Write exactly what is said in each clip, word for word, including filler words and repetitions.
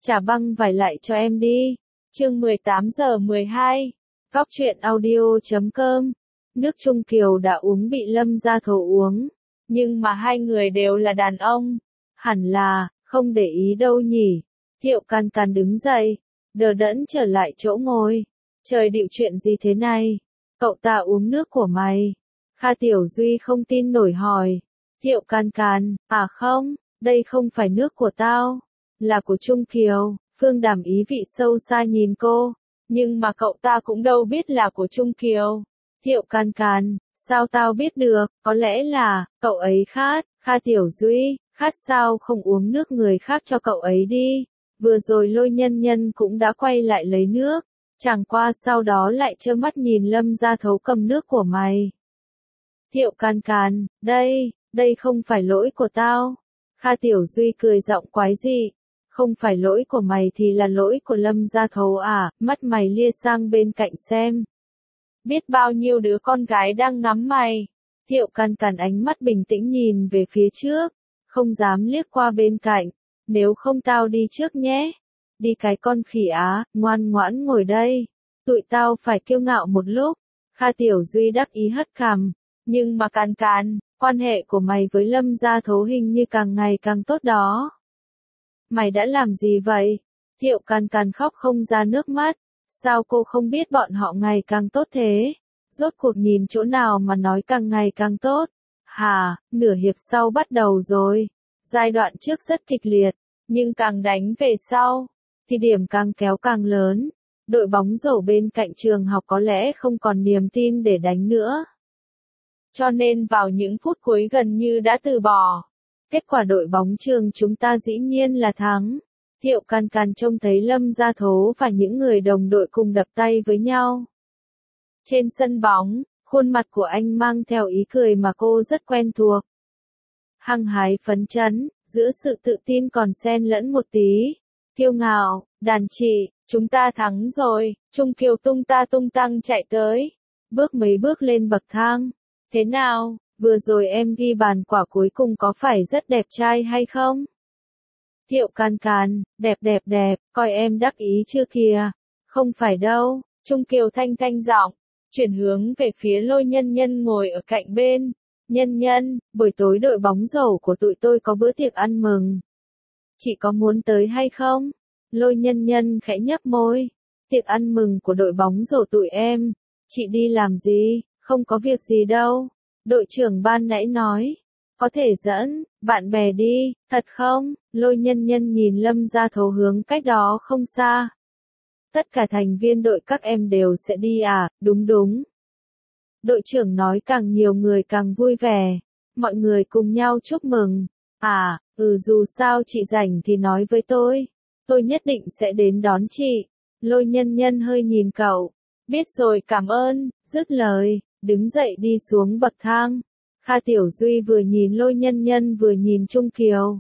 Trả băng vải lại cho em đi. Chương mười tám giờ mười hai. Góc truyện audio chấm com. Nước Trung Kiều đã uống bị Lâm Gia Thố uống. Nhưng mà hai người đều là đàn ông. Hẳn là, không để ý đâu nhỉ. Thiệu Can Can đứng dậy. Đờ đẫn trở lại chỗ ngồi. Trời điệu chuyện gì thế này? Cậu ta uống nước của mày. Kha Tiểu Duy không tin nổi hỏi. Thiệu Can Can, à không, đây không phải nước của tao. Là của Trung Kiều. Phương Đàm ý vị sâu xa nhìn cô. Nhưng mà cậu ta cũng đâu biết là của Trung Kiều. Thiệu Can Can, sao tao biết được, có lẽ là, cậu ấy khát. Kha Tiểu Duy, khát sao không uống nước người khác cho cậu ấy đi. Vừa rồi Lôi Nhân Nhân cũng đã quay lại lấy nước. Chẳng qua sau đó lại trơ mắt nhìn Lâm Gia Thấu cầm nước của mày. Thiệu Can Can, đây, đây không phải lỗi của tao. Kha Tiểu Duy cười giọng quái dị. Không phải lỗi của mày thì là lỗi của Lâm Gia Thấu à, mắt mày lia sang bên cạnh xem. Biết bao nhiêu đứa con gái đang ngắm mày. Thiệu Can Can ánh mắt bình tĩnh nhìn về phía trước, không dám liếc qua bên cạnh. Nếu không tao đi trước nhé. Đi cái con khỉ á, ngoan ngoãn ngồi đây. Tụi tao phải kiêu ngạo một lúc. Kha Tiểu Duy đắc ý hất cằm. Nhưng mà Can Can, quan hệ của mày với Lâm Gia Thấu hình như càng ngày càng tốt đó. Mày đã làm gì vậy? Thiệu Can Can khóc không ra nước mắt. Sao cô không biết bọn họ ngày càng tốt thế? Rốt cuộc nhìn chỗ nào mà nói càng ngày càng tốt? Hà, nửa hiệp sau bắt đầu rồi. Giai đoạn trước rất kịch liệt, nhưng càng đánh về sau, thì điểm càng kéo càng lớn. Đội bóng rổ bên cạnh trường học có lẽ không còn niềm tin để đánh nữa. Cho nên vào những phút cuối gần như đã từ bỏ. Kết quả đội bóng trường chúng ta dĩ nhiên là thắng. Thiệu Can Can trông thấy Lâm Gia Thố và những người đồng đội cùng đập tay với nhau. Trên sân bóng, khuôn mặt của anh mang theo ý cười mà cô rất quen thuộc. Hăng hái phấn chấn, giữa sự tự tin còn xen lẫn một tí. Kiêu ngạo, đàn chị, chúng ta thắng rồi, Trung Kiều tung ta tung tăng chạy tới. Bước mấy bước lên bậc thang. Thế nào, vừa rồi em ghi bàn quả cuối cùng có phải rất đẹp trai hay không? Thiệu Can Can, đẹp đẹp đẹp, coi em đắc ý chưa kìa. Không phải đâu, Trung Kiều thanh thanh giọng, chuyển hướng về phía Lôi Nhân Nhân ngồi ở cạnh bên. Nhân Nhân, buổi tối đội bóng rổ của tụi tôi có bữa tiệc ăn mừng. Chị có muốn tới hay không? Lôi Nhân Nhân khẽ nhấp môi. Tiệc ăn mừng của đội bóng rổ tụi em. Chị đi làm gì? Không có việc gì đâu. Đội trưởng ban nãy nói. Có thể dẫn, bạn bè đi, thật không? Lôi Nhân Nhân nhìn Lâm Gia Thấu hướng cách đó không xa. Tất cả thành viên đội các em đều sẽ đi à, đúng đúng. Đội trưởng nói càng nhiều người càng vui vẻ. Mọi người cùng nhau chúc mừng. À, ừ dù sao chị rảnh thì nói với tôi. Tôi nhất định sẽ đến đón chị. Lôi Nhân Nhân hơi nhìn cậu. Biết rồi cảm ơn, dứt lời, đứng dậy đi xuống bậc thang. Kha Tiểu Duy vừa nhìn Lôi Nhân Nhân vừa nhìn Trung Kiều.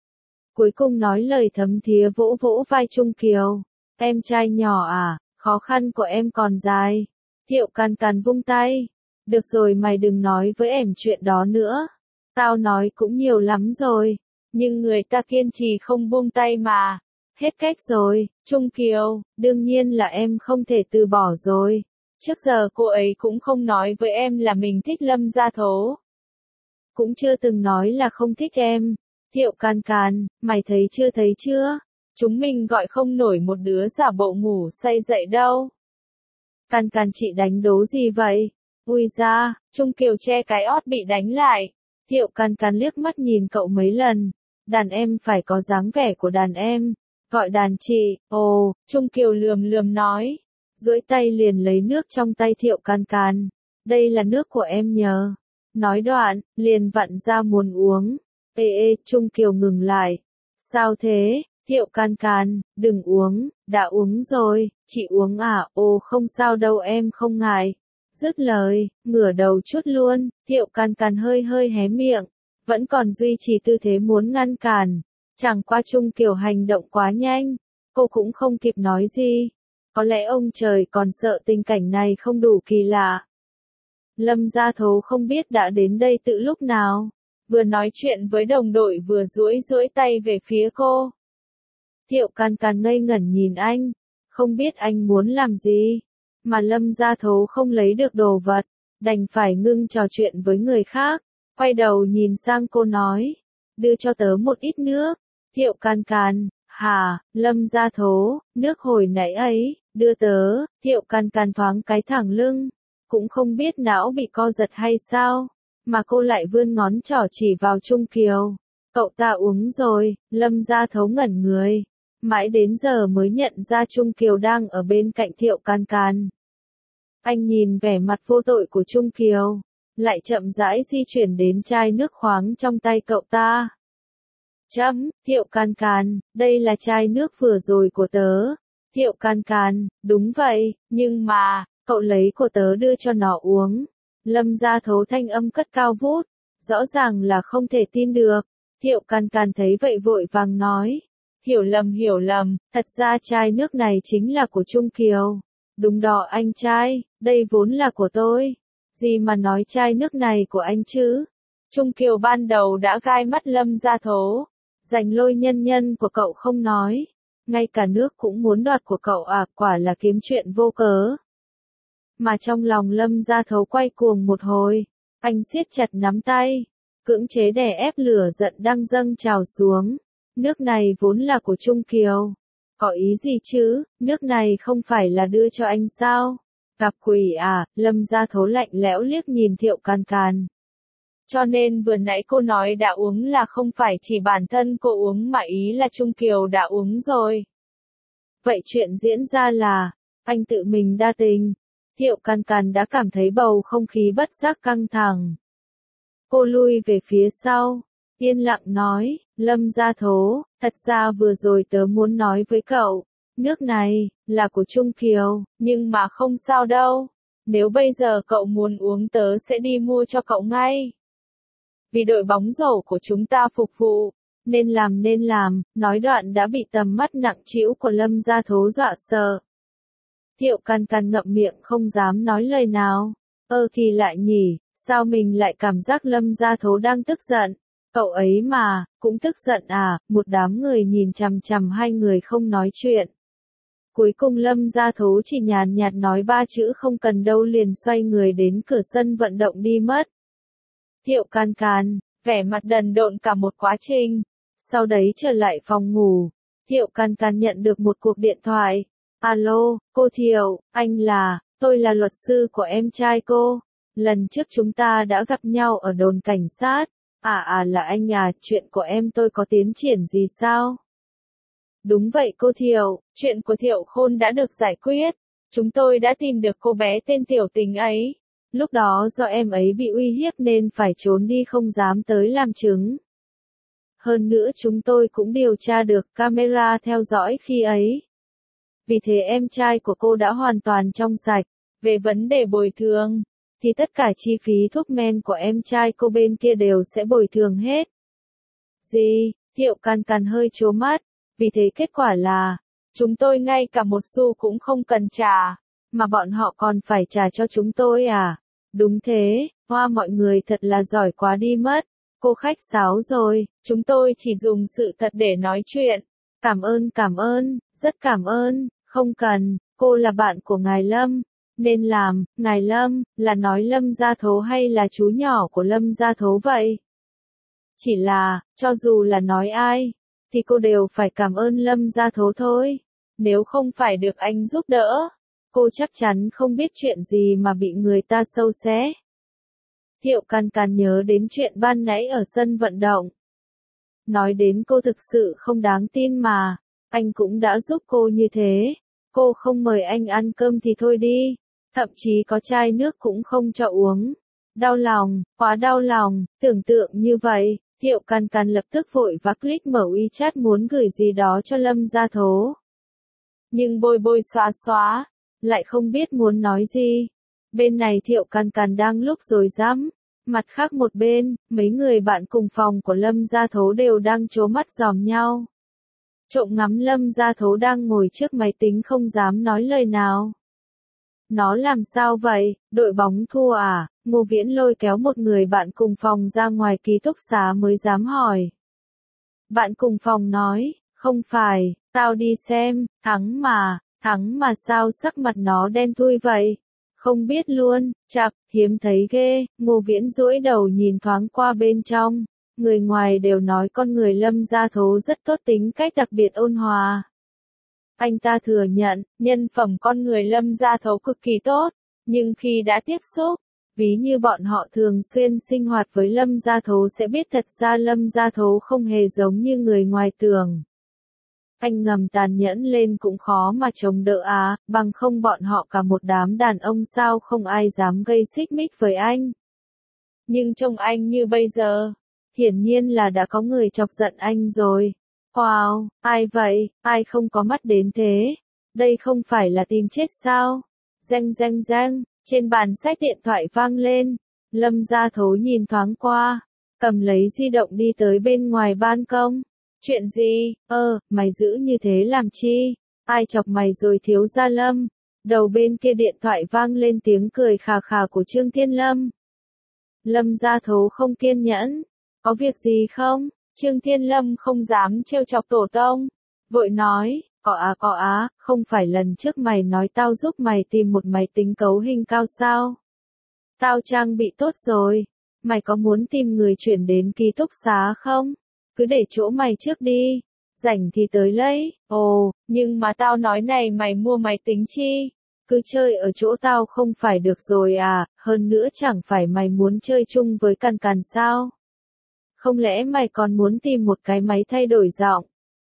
Cuối cùng nói lời thấm thía vỗ vỗ vai Trung Kiều. Em trai nhỏ à, khó khăn của em còn dài. Thiệu Can Can vung tay. Được rồi mày đừng nói với em chuyện đó nữa. Tao nói cũng nhiều lắm rồi. Nhưng người ta kiên trì không buông tay mà. Hết cách rồi, Trung Kiều, đương nhiên là em không thể từ bỏ rồi. Trước giờ cô ấy cũng không nói với em là mình thích Lâm Gia Thố. Cũng chưa từng nói là không thích em. Thiệu Can Can, mày thấy chưa thấy chưa? Chúng mình gọi không nổi một đứa giả bộ ngủ say dậy đâu. Can Can chị đánh đố gì vậy? Ui da, Trung Kiều che cái ót bị đánh lại. Thiệu Can Can liếc mắt nhìn cậu mấy lần. Đàn em phải có dáng vẻ của đàn em. Gọi đàn chị, ồ, Trung Kiều lườm lườm nói. Duỗi tay liền lấy nước trong tay Thiệu Can Can. Đây là nước của em nhờ. Nói đoạn, liền vặn ra muốn uống. Ê ê, Trung Kiều ngừng lại. Sao thế? Thiệu Can Can, đừng uống, đã uống rồi, chị uống à, ồ không sao đâu em không ngại. Dứt lời, ngửa đầu chút luôn, Thiệu Can Can hơi hơi hé miệng, vẫn còn duy trì tư thế muốn ngăn cản. Chẳng qua Trung Kiều hành động quá nhanh, cô cũng không kịp nói gì. Có lẽ ông trời còn sợ tình cảnh này không đủ kỳ lạ. Lâm Gia Thố không biết đã đến đây từ lúc nào, vừa nói chuyện với đồng đội vừa duỗi duỗi tay về phía cô. Thiệu Can Can ngây ngẩn nhìn anh, không biết anh muốn làm gì, mà Lâm Gia Thố không lấy được đồ vật, đành phải ngưng trò chuyện với người khác, quay đầu nhìn sang cô nói, đưa cho tớ một ít nước. Thiệu Can Can, hà, Lâm Gia Thố, nước hồi nãy ấy, đưa tớ. Thiệu Can Can thoáng cái thẳng lưng, cũng không biết não bị co giật hay sao, mà cô lại vươn ngón trỏ chỉ vào Trung Kiều. Cậu ta uống rồi. Lâm Gia Thố ngẩn người, mãi đến giờ mới nhận ra Trung Kiều đang ở bên cạnh Thiệu Can Can. Anh nhìn vẻ mặt vô tội của Trung Kiều, lại chậm rãi di chuyển đến chai nước khoáng trong tay cậu ta. Chấm, Thiệu Can Can, đây là chai nước vừa rồi của tớ. Thiệu Can Can, đúng vậy, nhưng mà, cậu lấy của tớ đưa cho nó uống. Lâm Gia Thố thanh âm cất cao vút, rõ ràng là không thể tin được. Thiệu Can Can thấy vậy vội vàng nói, hiểu lầm hiểu lầm, thật ra chai nước này chính là của Trung Kiều. Đúng đó anh trai, đây vốn là của tôi. Gì mà nói chai nước này của anh chứ? Trung Kiều ban đầu đã gai mắt Lâm Gia Thố, giành lôi nhân nhân của cậu không nói, ngay cả nước cũng muốn đoạt của cậu à, quả là kiếm chuyện vô cớ. Mà trong lòng Lâm Gia Thố quay cuồng một hồi, anh siết chặt nắm tay, cưỡng chế đè ép lửa giận đang dâng trào xuống. Nước này vốn là của Trung Kiều. Có ý gì chứ, nước này không phải là đưa cho anh sao? Gặp quỷ à? Lâm Gia Thố lạnh lẽo liếc nhìn Thiệu Can Can. Cho nên vừa nãy cô nói đã uống là không phải chỉ bản thân cô uống mà ý là Trung Kiều đã uống rồi. Vậy chuyện diễn ra là, anh tự mình đa tình. Thiệu Can Can đã cảm thấy bầu không khí bất giác căng thẳng. Cô lui về phía sau, yên lặng nói, Lâm Gia Thố, thật ra vừa rồi tớ muốn nói với cậu, nước này, là của Trung Kiều, nhưng mà không sao đâu. Nếu bây giờ cậu muốn uống tớ sẽ đi mua cho cậu ngay. Vì đội bóng rổ của chúng ta phục vụ, nên làm nên làm, nói đoạn đã bị tầm mắt nặng trĩu của Lâm Gia Thố dọa sợ. Thiệu Can Can ngậm miệng không dám nói lời nào. Ơ thì lại nhỉ, sao mình lại cảm giác Lâm Gia Thố đang tức giận? Cậu ấy mà, cũng tức giận à? Một đám người nhìn chằm chằm hai người không nói chuyện. Cuối cùng Lâm Gia Thố chỉ nhàn nhạt nói ba chữ không cần đâu liền xoay người đến cửa sân vận động đi mất. Thiệu Can Can, vẻ mặt đần độn cả một quá trình. Sau đấy trở lại phòng ngủ, Thiệu Can Can nhận được một cuộc điện thoại. Alo, cô Thiệu, anh là, tôi là luật sư của em trai cô. Lần trước chúng ta đã gặp nhau ở đồn cảnh sát. À à là anh à, chuyện của em tôi có tiến triển gì sao? Đúng vậy cô Thiệu, chuyện của Thiệu Khôn đã được giải quyết. Chúng tôi đã tìm được cô bé tên Tiểu Tình ấy. Lúc đó do em ấy bị uy hiếp nên phải trốn đi không dám tới làm chứng. Hơn nữa chúng tôi cũng điều tra được camera theo dõi khi ấy. Vì thế em trai của cô đã hoàn toàn trong sạch. Về vấn đề bồi thường, thì tất cả chi phí thuốc men của em trai cô bên kia đều sẽ bồi thường hết. Gì? Thiệu Can Can hơi trố mắt. Vì thế kết quả là, chúng tôi ngay cả một xu cũng không cần trả, mà bọn họ còn phải trả cho chúng tôi à? Đúng thế, hoa mọi người thật là giỏi quá đi mất. Cô khách sáo rồi, chúng tôi chỉ dùng sự thật để nói chuyện. Cảm ơn cảm ơn, rất cảm ơn, không cần, cô là bạn của ngài Lâm. Nên làm, ngài Lâm, là nói Lâm Gia Thố hay là chú nhỏ của Lâm Gia Thố vậy? Chỉ là, cho dù là nói ai, thì cô đều phải cảm ơn Lâm Gia Thố thôi. Nếu không phải được anh giúp đỡ, cô chắc chắn không biết chuyện gì mà bị người ta sâu xé. Thiệu Can Can nhớ đến chuyện ban nãy ở sân vận động. Nói đến cô thực sự không đáng tin mà, anh cũng đã giúp cô như thế. Cô không mời anh ăn cơm thì thôi đi, thậm chí có chai nước cũng không cho uống. Đau lòng, quá đau lòng, tưởng tượng như vậy, Thiệu Can Can lập tức vội vã click mở WeChat muốn gửi gì đó cho Lâm Gia Thố. Nhưng bôi bôi xóa xóa, lại không biết muốn nói gì. Bên này Thiệu Can Can đang lúc rồi dám. Mặt khác một bên, mấy người bạn cùng phòng của Lâm Gia Thố đều đang trố mắt dòm nhau. Trộm ngắm Lâm Gia Thố đang ngồi trước máy tính không dám nói lời nào. Nó làm sao vậy, đội bóng thua à? Ngô Viễn lôi kéo một người bạn cùng phòng ra ngoài ký túc xá mới dám hỏi. Bạn cùng phòng nói, không phải, Tao đi xem, thắng mà, thắng mà sao sắc mặt nó đen thui vậy? Không biết luôn, chạc, hiếm thấy ghê. Ngô Viễn duỗi đầu nhìn thoáng qua bên trong. Người ngoài đều nói con người Lâm Gia Thố rất tốt, tính cách đặc biệt ôn hòa. Anh ta thừa nhận, nhân phẩm con người Lâm Gia Thố cực kỳ tốt, nhưng khi đã tiếp xúc, ví như bọn họ thường xuyên sinh hoạt với Lâm Gia Thố sẽ biết thật ra Lâm Gia Thố không hề giống như người ngoài tưởng. Anh ngầm tàn nhẫn lên cũng khó mà chống đỡ á, bằng không bọn họ cả một đám đàn ông sao không ai dám gây xích mích với anh. Nhưng trông anh như bây giờ, hiển nhiên là đã có người chọc giận anh rồi. Wow, ai vậy, ai không có mắt đến thế? Đây không phải là tìm chết sao? Reng reng reng, trên bàn sách điện thoại vang lên. Lâm Gia Thố nhìn thoáng qua, cầm lấy di động đi tới bên ngoài ban công. Chuyện gì? Ơ, mày giữ như thế làm chi? Ai chọc mày rồi thiếu gia Lâm? Đầu bên kia điện thoại vang lên tiếng cười khà khà của Trương Thiên Lâm. Lâm Gia Thố không kiên nhẫn. Có việc gì không? Trương Thiên Lâm không dám trêu chọc tổ tông. Vội nói, có á có á, không phải lần trước mày nói tao giúp mày tìm một máy tính cấu hình cao sao? Tao trang bị tốt rồi. Mày có muốn tìm người chuyển đến ký túc xá không? Cứ để chỗ mày trước đi. Rảnh thì tới lấy. Ồ, nhưng mà tao nói này mày mua máy tính chi? Cứ chơi ở chỗ tao không phải được rồi à, hơn nữa chẳng phải mày muốn chơi chung với Càn Càn sao? Không lẽ mày còn muốn tìm một cái máy thay đổi giọng?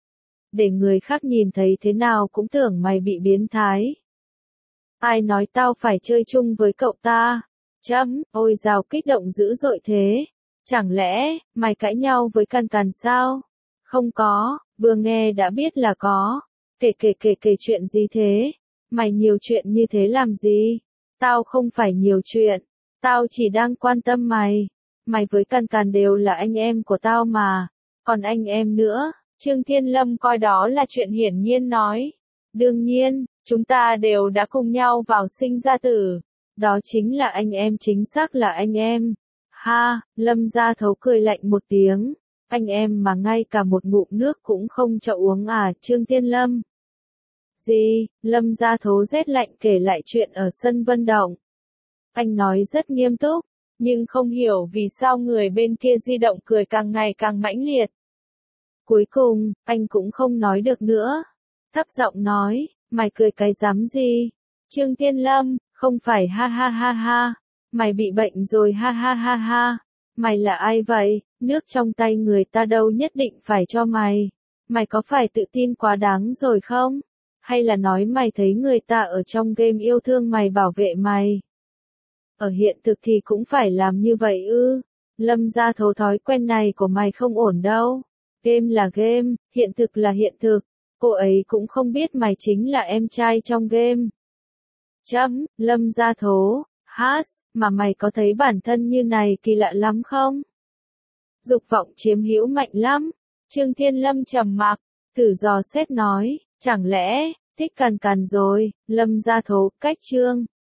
Để người khác nhìn thấy thế nào cũng tưởng mày bị biến thái. Ai nói tao phải chơi chung với cậu ta? Chấm, ôi dào kích động dữ dội thế. Chẳng lẽ, mày cãi nhau với Càn Càn sao? Không có, vừa nghe đã biết là có. Kể kể kể kể chuyện gì thế? Mày nhiều chuyện như thế làm gì? Tao không phải nhiều chuyện. Tao chỉ đang quan tâm mày. Mày với Càn Càn đều là anh em của tao mà. Còn anh em nữa, Trương Thiên Lâm coi đó là chuyện hiển nhiên nói. Đương nhiên, chúng ta đều đã cùng nhau vào sinh ra tử. Đó chính là anh em, chính xác là anh em. Ha, Lâm Gia Thố cười lạnh một tiếng. Anh em mà ngay cả một ngụm nước cũng không cho uống à, Trương Thiên Lâm? Gì? Lâm Gia Thố rét lạnh kể lại chuyện ở sân vận động. Anh nói rất nghiêm túc, nhưng không hiểu vì sao người bên kia di động cười càng ngày càng mãnh liệt. Cuối cùng, anh cũng không nói được nữa. Thấp giọng nói, mày cười cái rắm gì? Trương Thiên Lâm, không phải ha ha ha ha. Mày bị bệnh rồi ha ha ha ha. Mày là ai vậy? Nước trong tay người ta đâu nhất định phải cho mày. Mày có phải tự tin quá đáng rồi không? Hay là nói mày thấy người ta ở trong game yêu thương mày bảo vệ mày? Ở hiện thực thì cũng phải làm như vậy ư? Lâm Gia Thố, thói quen này của mày không ổn đâu. Game là game, hiện thực là hiện thực. Cô ấy cũng không biết mày chính là em trai trong game. Chấm, Lâm Gia Thố, hát, mà mày có thấy bản thân như này kỳ lạ lắm không? Dục vọng chiếm hữu mạnh lắm. Trương Thiên Lâm trầm mặc, thử dò xét nói, chẳng lẽ, thích Càn Càn rồi? Lâm Gia Thố, cách Trương